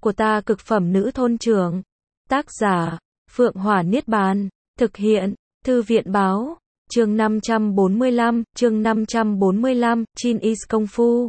của ta cực phẩm nữ thôn trưởng. Tác giả, Phượng Hỏa Niết Bàn. Thực hiện, Thư viện Báo. Chương 545, Chin is Công Phu.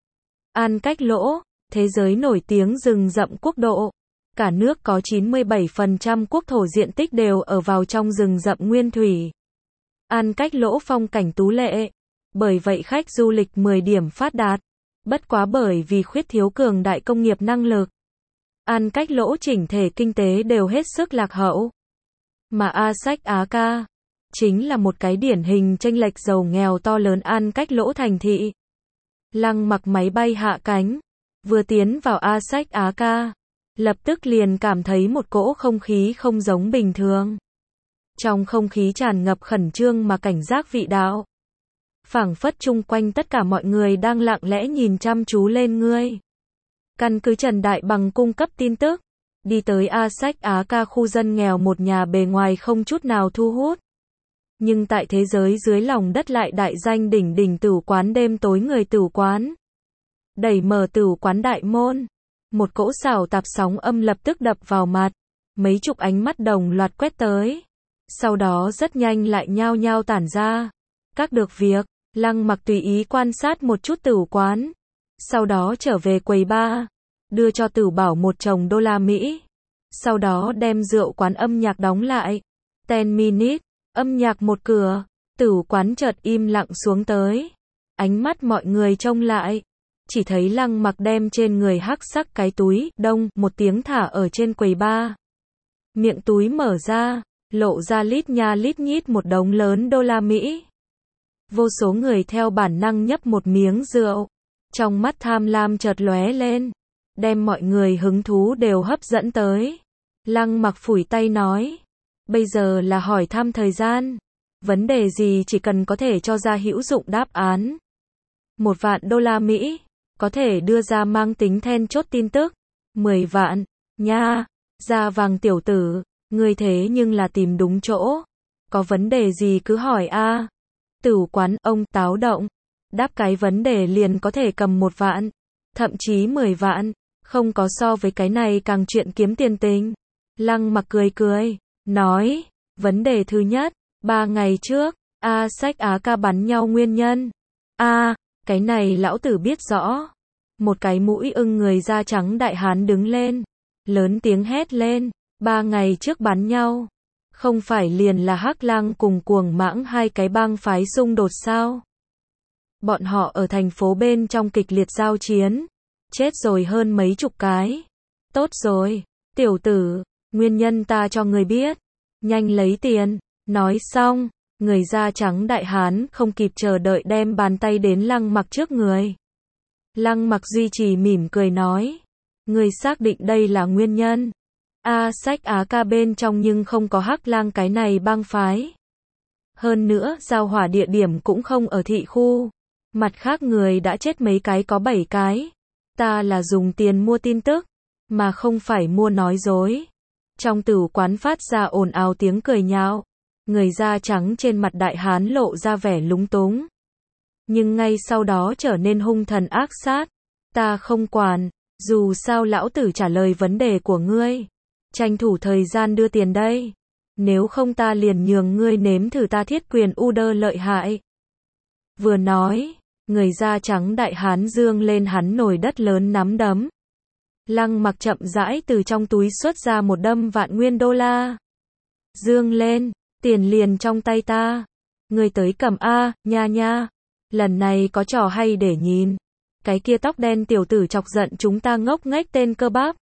An Cách Lỗ, thế giới nổi tiếng rừng rậm quốc độ. Cả nước có 97% quốc thổ diện tích đều ở vào trong rừng rậm nguyên thủy. An Cách Lỗ phong cảnh tú lệ. Bởi vậy khách du lịch 10 điểm phát đạt. Bất quá bởi vì khuyết thiếu cường đại công nghiệp năng lực. An Cách Lỗ chỉnh thể kinh tế đều hết sức lạc hậu. Mà A Sách Á Ca chính là một cái điển hình chênh lệch giàu nghèo to lớn An Cách Lỗ thành thị. Lăng Mặc máy bay hạ cánh, vừa tiến vào A Sách Á Ca, lập tức liền cảm thấy một cỗ không khí không giống bình thường. Trong không khí tràn ngập khẩn trương mà cảnh giác vị đạo. Phảng phất chung quanh tất cả mọi người đang lặng lẽ nhìn chăm chú lên ngươi. Căn cứ Trần Đại Bằng cung cấp tin tức, đi tới A Sách Á Ca khu dân nghèo một nhà bề ngoài không chút nào thu hút. Nhưng tại thế giới dưới lòng đất lại đại danh đỉnh đỉnh tửu quán đêm tối người tửu quán. Đẩy mở tửu quán đại môn. Một cỗ xảo tạp sóng âm lập tức đập vào mặt. Mấy chục ánh mắt đồng loạt quét tới. Sau đó rất nhanh lại nhao nhao tản ra. Các được việc, Lăng Mặc tùy ý quan sát một chút tửu quán. Sau đó trở về quầy bar. Đưa cho Tửu Bảo một chồng đô la Mỹ. Sau đó đem rượu quán âm nhạc đóng lại. 10 minutes, âm nhạc một cửa. Tửu quán chợt im lặng xuống tới. Ánh mắt mọi người trông lại. Chỉ thấy Lăng Mặc đem trên người hắc sắc cái túi, đông, một tiếng thả ở trên quầy bar. Miệng túi mở ra, lộ ra lít nha lít nhít một đống lớn đô la Mỹ. Vô số người theo bản năng nhấp một miếng rượu. Trong mắt tham lam chợt lóe lên. Đem mọi người hứng thú đều hấp dẫn tới. Lăng Mặc phủi tay nói. Bây giờ là hỏi thăm thời gian. Vấn đề gì chỉ cần có thể cho ra hữu dụng đáp án. 1 vạn đô la Mỹ. Có thể đưa ra mang tính then chốt tin tức. 10 vạn. Nha. Da vàng tiểu tử. Ngươi thế nhưng là tìm đúng chỗ. Có vấn đề gì cứ hỏi a. Tửu quán ông táo động. Đáp cái vấn đề liền có thể cầm 1 vạn. Thậm chí 10 vạn. Không có so với cái này càng chuyện kiếm tiền tình. Lăng Mặc cười cười. Nói. Vấn đề thứ nhất. 3 ngày trước. A Sách Á Ca bắn nhau nguyên nhân. Cái này lão tử biết rõ. Một cái mũi ưng người da trắng đại hán đứng lên. Lớn tiếng hét lên. 3 ngày trước bắn nhau. Không phải liền là Hắc Lang cùng Cuồng Mãng hai cái bang phái xung đột sao? Bọn họ ở thành phố bên trong kịch liệt giao chiến. Chết rồi hơn mấy chục cái. Tốt rồi, tiểu tử, nguyên nhân ta cho người biết. Nhanh lấy tiền. Nói xong, người da trắng đại hán không kịp chờ đợi đem bàn tay đến Lăng Mặc trước người. Lăng Mặc duy trì mỉm cười nói. Người xác định đây là nguyên nhân. A Sách Á Ca bên trong nhưng không có Hắc Lang cái này bang phái. Hơn nữa, giao hỏa địa điểm cũng không ở thị khu. Mặt khác người đã chết mấy cái có 7 cái. Ta là dùng tiền mua tin tức, mà không phải mua nói dối. Trong tửu quán phát ra ồn ào tiếng cười nhạo. Người da trắng trên mặt đại hán lộ ra vẻ lúng túng. Nhưng ngay sau đó trở nên hung thần ác sát. Ta không quản, dù sao lão tử trả lời vấn đề của ngươi. Tranh thủ thời gian đưa tiền đây. Nếu không ta liền nhường ngươi nếm thử ta thiết quyền Uder lợi hại. Vừa nói, người da trắng đại hán dương lên hắn nồi đất lớn nắm đấm. Lăng Mặc chậm rãi từ trong túi xuất ra một đâm vạn nguyên đô la. Dương lên, tiền liền trong tay ta. Ngươi tới cầm a, nha nha. Lần này có trò hay để nhìn. Cái kia tóc đen tiểu tử chọc giận chúng ta ngốc nghếch tên cơ bắp.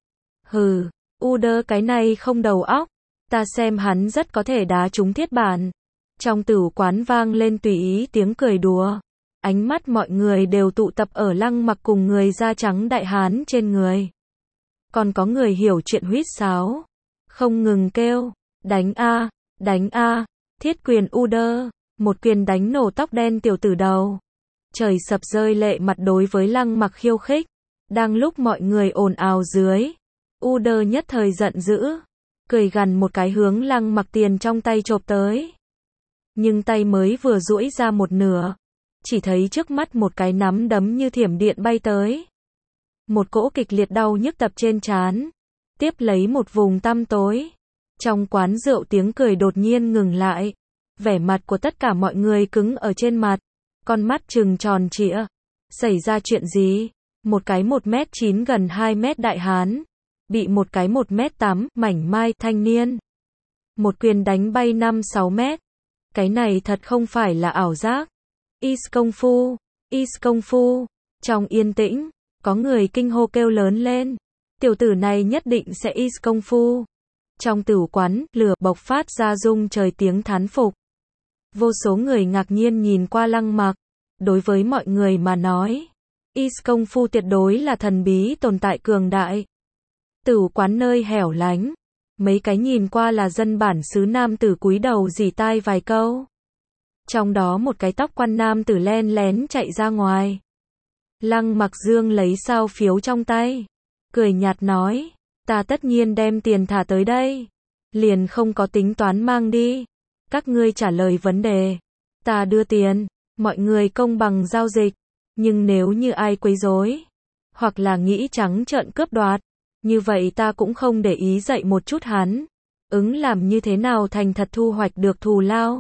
Hừ, Uder cái này không đầu óc. Ta xem hắn rất có thể đá trúng thiết bản. Trong tửu quán vang lên tùy ý tiếng cười đùa. Ánh mắt mọi người đều tụ tập ở Lăng Mặc cùng người da trắng đại hán trên người. Còn có người hiểu chuyện huýt sáo. Không ngừng kêu. Đánh a, đánh a, thiết quyền Uder. Một quyền đánh nổ tóc đen tiểu tử đầu. Trời sập rơi lệ mặt đối với Lăng Mặc khiêu khích. Đang lúc mọi người ồn ào dưới. Uder nhất thời giận dữ. Cười gằn một cái hướng Lăng Mặc tiền trong tay chộp tới. Nhưng tay mới vừa duỗi ra một nửa. Chỉ thấy trước mắt một cái nắm đấm như thiểm điện bay tới. Một cỗ kịch liệt đau nhức tập trên trán, tiếp lấy một vùng tăm tối. Trong quán rượu tiếng cười đột nhiên ngừng lại. Vẻ mặt của tất cả mọi người cứng ở trên mặt, con mắt trừng tròn trịa. Xảy ra chuyện gì? Một cái 1m9 gần 2m đại hán, bị một cái 1m8 mảnh mai thanh niên một quyền đánh bay 5-6 mét. Cái này thật không phải là ảo giác. Is công phu, is công phu. Trong yên tĩnh, có người kinh hô kêu lớn lên. Tiểu tử này nhất định sẽ is công phu. Trong tửu quán, lửa bộc phát ra rung trời tiếng thán phục. Vô số người ngạc nhiên nhìn qua Lăng Mặc. Đối với mọi người mà nói, is công phu tuyệt đối là thần bí tồn tại cường đại. Tửu quán nơi hẻo lánh, mấy cái nhìn qua là dân bản xứ nam tử cúi đầu rỉ tai vài câu. Trong đó một cái tóc quan nam tử len lén chạy ra ngoài. Lăng Mặc Dương lấy sao phiếu trong tay, cười nhạt nói, ta tất nhiên đem tiền thả tới đây, liền không có tính toán mang đi. Các ngươi trả lời vấn đề, ta đưa tiền, mọi người công bằng giao dịch, nhưng nếu như ai quấy rối, hoặc là nghĩ trắng trợn cướp đoạt, như vậy ta cũng không để ý dạy một chút hắn, ứng làm như thế nào thành thật thu hoạch được thù lao.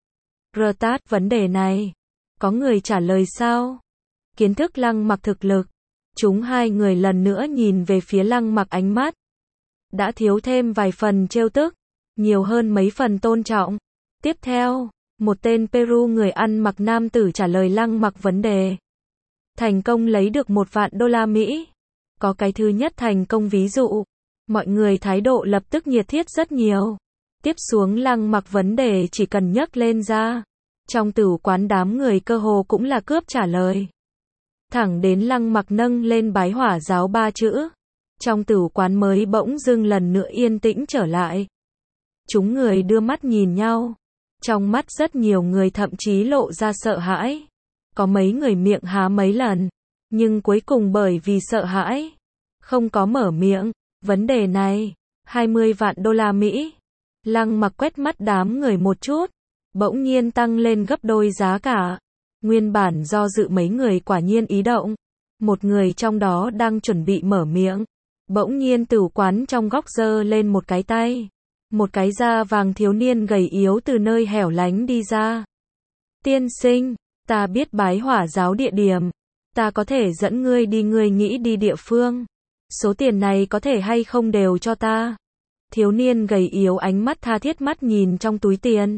Rtat vấn đề này, có người trả lời sao? Kiến thức Lăng Mặc thực lực, chúng hai người lần nữa nhìn về phía Lăng Mặc, ánh mắt đã thiếu thêm vài phần trêu tức, nhiều hơn mấy phần tôn trọng. Tiếp theo, một tên Peru người ăn mặc nam tử trả lời Lăng Mặc vấn đề. Thành công lấy được 1 vạn đô la Mỹ. Có cái thứ nhất thành công ví dụ, mọi người thái độ lập tức nhiệt thiết rất nhiều. Tiếp xuống Lăng Mặc vấn đề chỉ cần nhấc lên ra, trong tửu quán đám người cơ hồ cũng là cướp trả lời. Thẳng đến Lăng Mặc nâng lên bái hỏa giáo 3 chữ, trong tửu quán mới bỗng dưng lần nữa yên tĩnh trở lại. Chúng người đưa mắt nhìn nhau, trong mắt rất nhiều người thậm chí lộ ra sợ hãi. Có mấy người miệng há mấy lần, nhưng cuối cùng bởi vì sợ hãi, không có mở miệng. Vấn đề này, 20 vạn đô la Mỹ. Lăng Mặc quét mắt đám người một chút, bỗng nhiên tăng lên gấp đôi giá cả. Nguyên bản do dự mấy người quả nhiên ý động. Một người trong đó đang chuẩn bị mở miệng, bỗng nhiên tửu quán trong góc giơ lên một cái tay. Một cái da vàng thiếu niên gầy yếu từ nơi hẻo lánh đi ra. Tiên sinh, ta biết bái hỏa giáo địa điểm, ta có thể dẫn ngươi đi, ngươi nghĩ đi địa phương. Số tiền này có thể hay không đều cho ta. Thiếu niên gầy yếu ánh mắt tha thiết mắt nhìn trong túi tiền.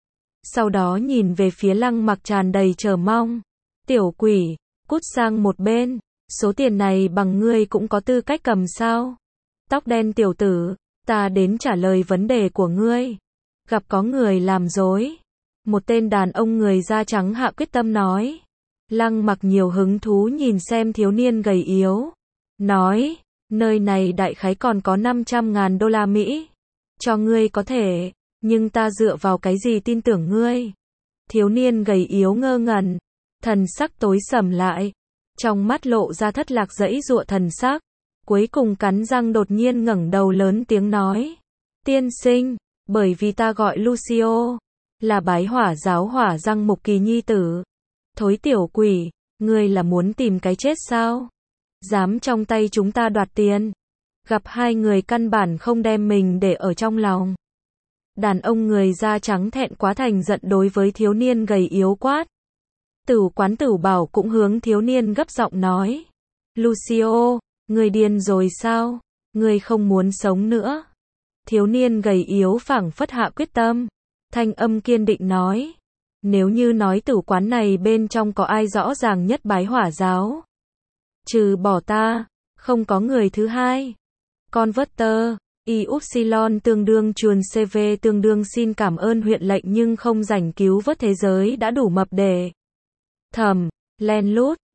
Sau đó nhìn về phía Lăng Mặc tràn đầy chờ mong. Tiểu quỷ, cút sang một bên, số tiền này bằng ngươi cũng có tư cách cầm sao? Tóc đen tiểu tử, ta đến trả lời vấn đề của ngươi. Gặp có người làm dối. Một tên đàn ông người da trắng hạ quyết tâm nói. Lăng Mặc nhiều hứng thú nhìn xem thiếu niên gầy yếu. Nói, nơi này đại khái còn có 500.000 đô la Mỹ. Cho ngươi có thể, nhưng ta dựa vào cái gì tin tưởng ngươi? Thiếu niên gầy yếu ngơ ngẩn, thần sắc tối sầm lại. Trong mắt lộ ra thất lạc giãy giụa thần sắc. Cuối cùng cắn răng đột nhiên ngẩng đầu lớn tiếng nói. Tiên sinh, bởi vì ta gọi Lucio, là bái hỏa giáo hỏa răng mục kỳ nhi tử. Thối tiểu quỷ, ngươi là muốn tìm cái chết sao? Dám trong tay chúng ta đoạt tiền. Gặp hai người căn bản không đem mình để ở trong lòng. Đàn ông người da trắng thẹn quá thành giận đối với thiếu niên gầy yếu quát. Tửu quán Tửu Bảo cũng hướng thiếu niên gấp giọng nói. Lucio, ngươi điên rồi sao? Ngươi không muốn sống nữa. Thiếu niên gầy yếu phảng phất hạ quyết tâm. Thanh âm kiên định nói. Nếu như nói tửu quán này bên trong có ai rõ ràng nhất bái hỏa giáo, trừ bỏ ta, không có người thứ hai. Converter, Y-Upsilon tương đương chuồn CV tương đương xin cảm ơn huyện lệnh nhưng không rảnh cứu vớt thế giới đã đủ mập để thầm, len lút.